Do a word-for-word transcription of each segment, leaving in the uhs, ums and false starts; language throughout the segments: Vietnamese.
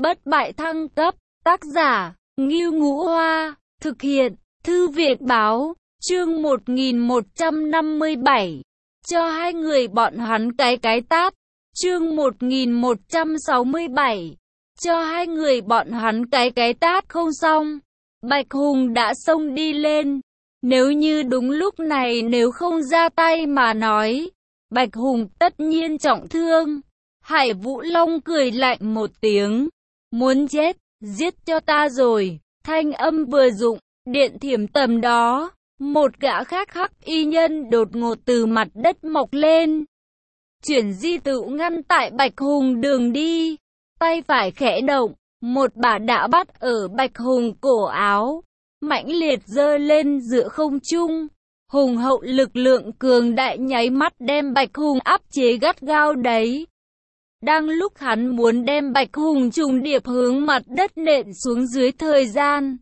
Bất bại thăng cấp, tác giả, Ngưu Ngũ Hoa, thực hiện, Thư viện báo, chương một nghìn một trăm năm mươi bảy, cho hai người bọn hắn cái cái tát, chương một nghìn một trăm sáu mươi bảy, cho hai người bọn hắn cái cái tát không xong. Bạch Hùng đã xông đi lên, nếu như đúng lúc này nếu không ra tay mà nói, Bạch Hùng tất nhiên trọng thương. Hải Vũ Long cười lạnh một tiếng, muốn chết, giết cho ta rồi. Thanh âm vừa dụng, điện thiểm tầm đó, một gã khác hắc y nhân đột ngột từ mặt đất mọc lên, chuyển di tự ngăn tại Bạch Hùng đường đi. Tay phải khẽ động, một bả đã bắt ở Bạch Hùng cổ áo, mãnh liệt giơ lên giữa không trung. Hùng hậu lực lượng cường đại nháy mắt đem Bạch Hùng áp chế gắt gao đấy. Đang lúc hắn muốn đem Bạch Hùng trùng điệp hướng mặt đất nện xuống dưới thời gian,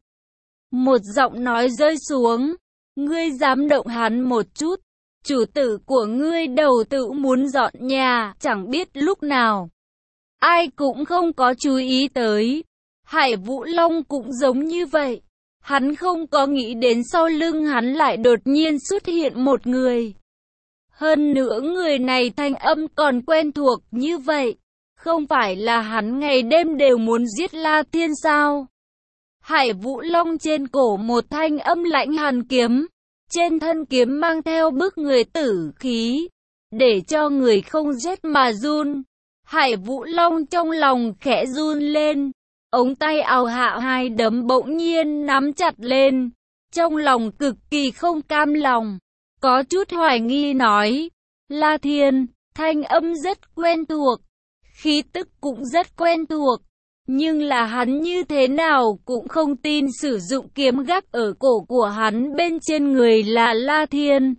một giọng nói rơi xuống, ngươi dám động hắn một chút, chủ tử của ngươi đầu tự muốn dọn nhà, chẳng biết lúc nào. Ai cũng không có chú ý tới. Hải Vũ Long cũng giống như vậy. Hắn không có nghĩ đến sau lưng hắn lại đột nhiên xuất hiện một người. Hơn nữa người này thanh âm còn quen thuộc như vậy. Không phải là hắn ngày đêm đều muốn giết La Thiên sao? Hải Vũ Long trên cổ một thanh âm lãnh hàn kiếm. Trên thân kiếm mang theo bức người tử khí, để cho người không rét mà run. Hải Vũ Long trong lòng khẽ run lên. Ống tay áo hạ hai đấm bỗng nhiên nắm chặt lên. Trong lòng cực kỳ không cam lòng, có chút hoài nghi nói, La Thiên, thanh âm rất quen thuộc, khí tức cũng rất quen thuộc, nhưng là hắn như thế nào cũng không tin sử dụng kiếm gác ở cổ của hắn bên trên người là La Thiên.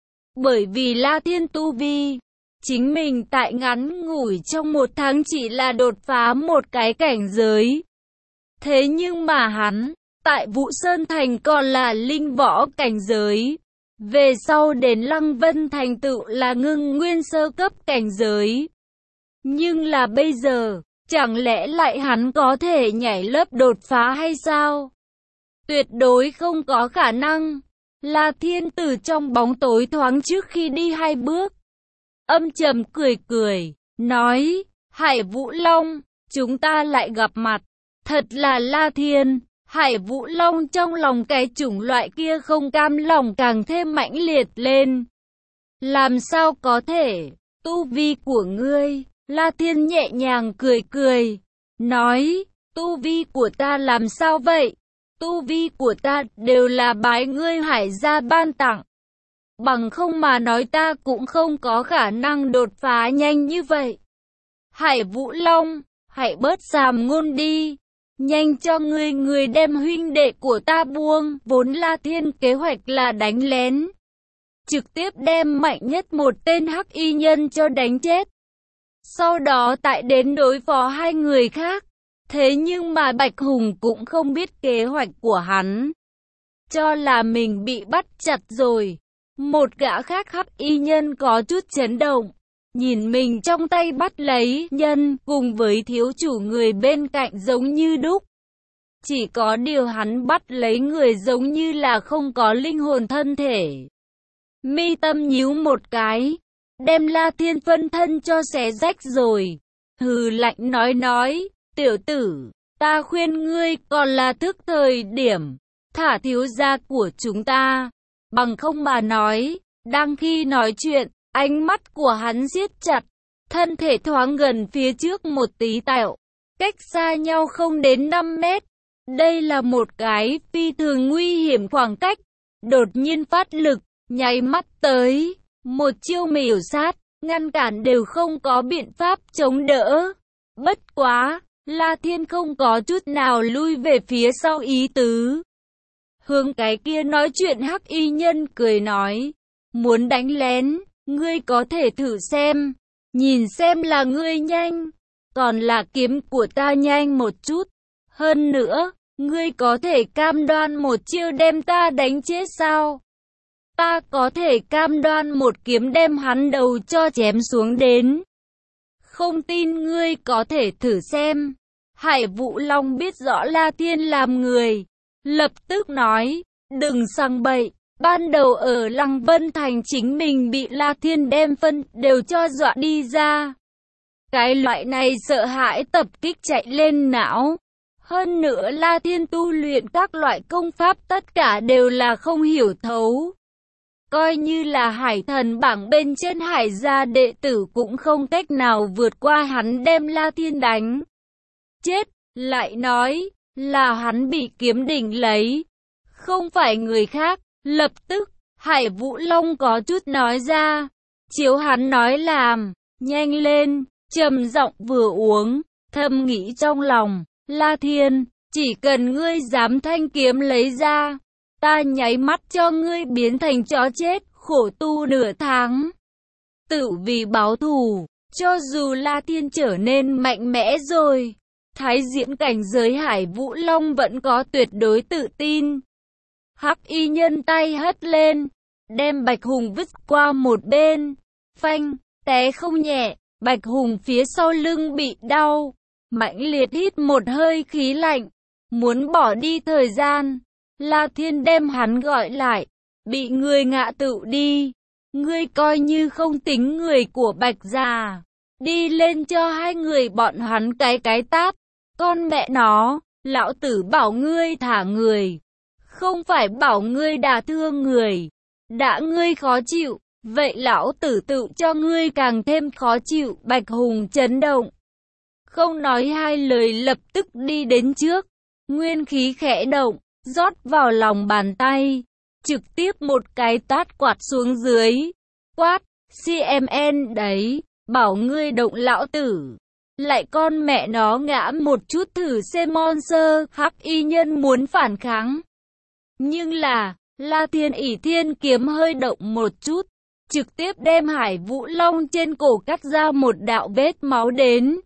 Bởi vì La Thiên tu vi, chính mình tại ngắn ngủi trong một tháng chỉ là đột phá một cái cảnh giới. Thế nhưng mà hắn, tại Vũ Sơn Thành còn là linh võ cảnh giới. Về sau đến Lăng Vân Thành tựu là ngưng nguyên sơ cấp cảnh giới. Nhưng là bây giờ, chẳng lẽ lại hắn có thể nhảy lớp đột phá hay sao? Tuyệt đối không có khả năng. La Thiên từ trong bóng tối thoáng trước khi đi hai bước, âm trầm cười cười, nói, Hải Vũ Long, chúng ta lại gặp mặt. Thật là La Thiên. Hải Vũ Long trong lòng cái chủng loại kia không cam lòng càng thêm mãnh liệt lên. Làm sao có thể? Tu vi của ngươi? La Thiên nhẹ nhàng cười cười, nói, tu vi của ta làm sao vậy? Tu vi của ta đều là bái ngươi Hải gia ban tặng. Bằng không mà nói ta cũng không có khả năng đột phá nhanh như vậy. Hải Vũ Long, hãy bớt sàm ngôn đi. Nhanh cho ngươi người đem huynh đệ của ta buông. Vốn La Thiên kế hoạch là đánh lén, trực tiếp đem mạnh nhất một tên hắc y nhân cho đánh chết, sau đó tại đến đối phó hai người khác. Thế nhưng mà Bạch Hùng cũng không biết kế hoạch của hắn, cho là mình bị bắt chặt rồi. Một gã khác hắc y nhân có chút chấn động, nhìn mình trong tay bắt lấy nhân cùng với thiếu chủ người bên cạnh giống như đúc. Chỉ có điều hắn bắt lấy người giống như là không có linh hồn thân thể. Mi tâm nhíu một cái, đem La Thiên phân thân cho xé rách rồi. Hừ lạnh nói nói, tiểu tử, ta khuyên ngươi còn là thức thời điểm, thả thiếu gia của chúng ta. Bằng không mà nói, đang khi nói chuyện, ánh mắt của hắn siết chặt, thân thể thoáng gần phía trước một tí tẹo, cách xa nhau không đến năm mét. Đây là một cái phi thường nguy hiểm khoảng cách, đột nhiên phát lực, nháy mắt tới, một chiêu miểu sát, ngăn cản đều không có biện pháp chống đỡ. Bất quá, La Thiên không có chút nào lui về phía sau ý tứ. Hướng cái kia nói chuyện hắc y nhân cười nói, muốn đánh lén, ngươi có thể thử xem, nhìn xem là ngươi nhanh, còn là kiếm của ta nhanh một chút. Hơn nữa, ngươi có thể cam đoan một chiêu đem ta đánh chết sao? Ta có thể cam đoan một kiếm đem hắn đầu cho chém xuống đến. Không tin ngươi có thể thử xem. Hải Vũ Long biết rõ La Thiên làm người, lập tức nói, đừng sang bậy, ban đầu ở Lăng Vân Thành chính mình bị La Thiên đem phân đều cho dọa đi ra. Cái loại này sợ hãi tập kích chạy lên não. Hơn nữa La Thiên tu luyện các loại công pháp tất cả đều là không hiểu thấu. Coi như là hải thần bảng bên trên hải gia đệ tử cũng không cách nào vượt qua hắn đem La Thiên đánh chết, lại nói là hắn bị kiếm đỉnh lấy, không phải người khác. Lập tức, Hải Vũ Long có chút nói ra, chiếu hắn nói làm, nhanh lên, trầm giọng vừa uống, thầm nghĩ trong lòng, La Thiên, chỉ cần ngươi dám thanh kiếm lấy ra, ta nháy mắt cho ngươi biến thành chó chết, khổ tu nửa tháng. Tự vì báo thù, cho dù La Thiên trở nên mạnh mẽ rồi, thái diễn cảnh giới Hải Vũ Long vẫn có tuyệt đối tự tin. Hắc y nhân tay hất lên, đem Bạch Hùng vứt qua một bên, phanh, té không nhẹ, Bạch Hùng phía sau lưng bị đau, mãnh liệt hít một hơi khí lạnh, muốn bỏ đi thời gian. La Thiên đem hắn gọi lại, bị người ngạ tựu đi, ngươi coi như không tính người của Bạch gia, đi lên cho hai người bọn hắn cái cái tát, con mẹ nó, lão tử bảo ngươi thả người, không phải bảo ngươi đả thương người, đã ngươi khó chịu, vậy lão tử tự cho ngươi càng thêm khó chịu. Bạch Hùng chấn động, không nói hai lời lập tức đi đến trước, nguyên khí khẽ động, rót vào lòng bàn tay, trực tiếp một cái tát quạt xuống dưới, quát, xê em en đấy, bảo ngươi động lão tử, lại con mẹ nó ngã một chút thử xem monster. Hắc y nhân muốn phản kháng, nhưng là, La Thiên ỷ thiên kiếm hơi động một chút, trực tiếp đem Hải Vũ Long trên cổ cắt ra một đạo vết máu đến.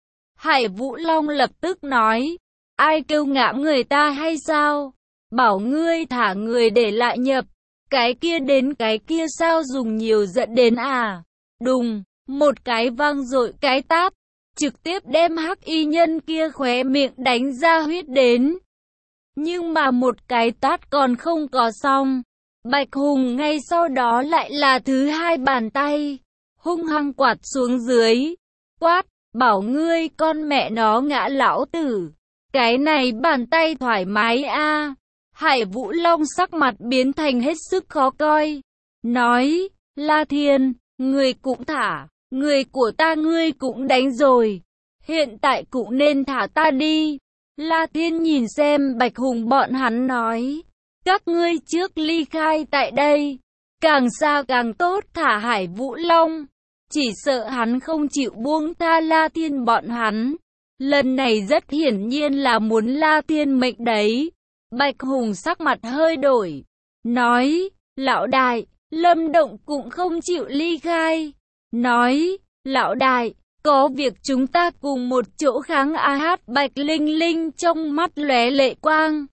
Hải Vũ Long lập tức nói, ai kêu ngã người ta hay sao? Bảo ngươi thả người để lại nhập, cái kia đến cái kia sao dùng nhiều dẫn đến à? Đùng, một cái vang dội cái tát, trực tiếp đem hắc y nhân kia khóe miệng đánh ra huyết đến. Nhưng mà một cái tát còn không có xong, Bạch Hùng ngay sau đó lại là thứ hai bàn tay, hung hăng quạt xuống dưới, quát, bảo ngươi con mẹ nó ngã lão tử, cái này bàn tay thoải mái a. À. Hải Vũ Long sắc mặt biến thành hết sức khó coi, nói, La Thiên, ngươi cũng thả, người của ta ngươi cũng đánh rồi, hiện tại cũng nên thả ta đi. La Thiên nhìn xem Bạch Hùng bọn hắn nói, các ngươi trước ly khai tại đây, càng xa càng tốt. Thả Hải Vũ Long, chỉ sợ hắn không chịu buông tha La Thiên bọn hắn, lần này rất hiển nhiên là muốn La Thiên mệnh đấy. Bạch Hùng sắc mặt hơi đổi, nói, lão đại, Lâm Động cũng không chịu ly khai, nói, lão đại, có việc chúng ta cùng một chỗ kháng a hát. Bạch Linh Linh trong mắt lóe lệ quang,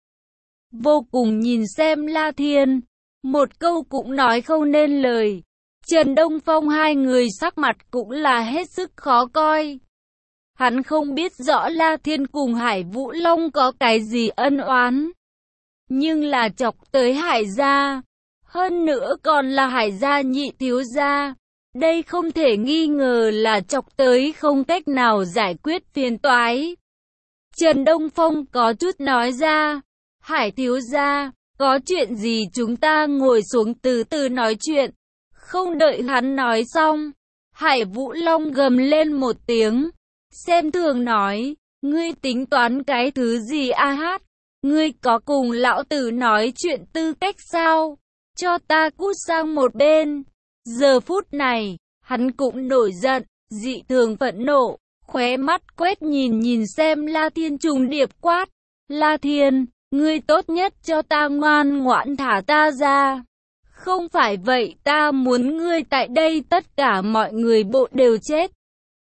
vô cùng nhìn xem La Thiên, một câu cũng nói không nên lời. Trần Đông Phong hai người sắc mặt cũng là hết sức khó coi. Hắn không biết rõ La Thiên cùng Hải Vũ Long có cái gì ân oán, nhưng là chọc tới Hải gia, hơn nữa còn là Hải gia nhị thiếu gia, đây không thể nghi ngờ là chọc tới không cách nào giải quyết phiền toái. Trần Đông Phong có chút nói ra, Hải thiếu gia, có chuyện gì chúng ta ngồi xuống từ từ nói chuyện. Không đợi hắn nói xong, Hải Vũ Long gầm lên một tiếng, xem thường nói, ngươi tính toán cái thứ gì a hát, ngươi có cùng lão tử nói chuyện tư cách sao, cho ta cút sang một bên. Giờ phút này, hắn cũng nổi giận, dị thường phẫn nộ, khóe mắt quét nhìn nhìn xem La Thiên trùng điệp quát, La Thiên, ngươi tốt nhất cho ta ngoan ngoãn thả ta ra. Không phải vậy ta muốn ngươi tại đây tất cả mọi người bộ đều chết.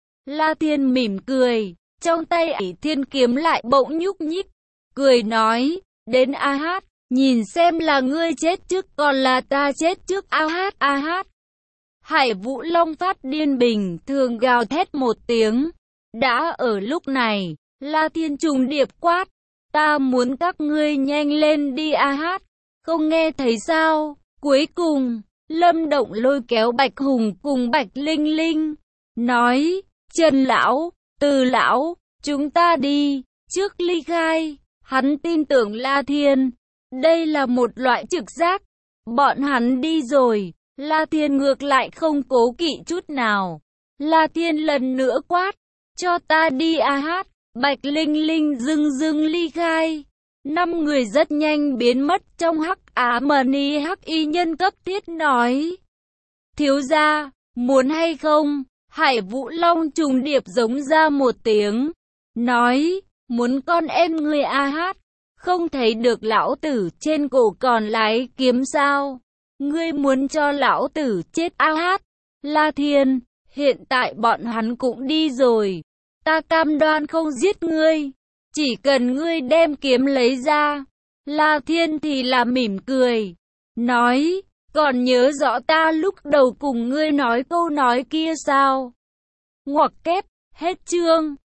La Thiên mỉm cười, trong tay ỷ thiên kiếm lại bỗng nhúc nhích, cười nói, đến a hát, nhìn xem là ngươi chết trước còn là ta chết trước a hát a hát. Hải Vũ Long phát điên bình thường gào thét một tiếng. Đã ở lúc này, La Thiên trùng điệp quát, ta muốn các ngươi nhanh lên đi a hát, không nghe thấy sao? Cuối cùng, Lâm Động lôi kéo Bạch Hùng cùng Bạch Linh Linh, nói, Trần Lão, Từ Lão, chúng ta đi, trước ly khai. Hắn tin tưởng La Thiên, đây là một loại trực giác. Bọn hắn đi rồi, La Thiên ngược lại không cố kỵ chút nào. La Thiên lần nữa quát, cho ta đi a hát. Bạch Linh Linh dưng dưng ly khai. Năm người rất nhanh biến mất trong hắc ám. Ni hắc y nhân cấp thiết nói, thiếu gia, muốn hay không? Hải Vũ Long trùng điệp giống ra một tiếng, nói, muốn con em người a hát, không thấy được lão tử trên cổ còn lái kiếm sao? Ngươi muốn cho lão tử chết a hát? La Thiên, hiện tại bọn hắn cũng đi rồi, ta cam đoan không giết ngươi, chỉ cần ngươi đem kiếm lấy ra. La Thiên thì là mỉm cười, nói, còn nhớ rõ ta lúc đầu cùng ngươi nói câu nói kia sao? Ngoặc kép, hết chương.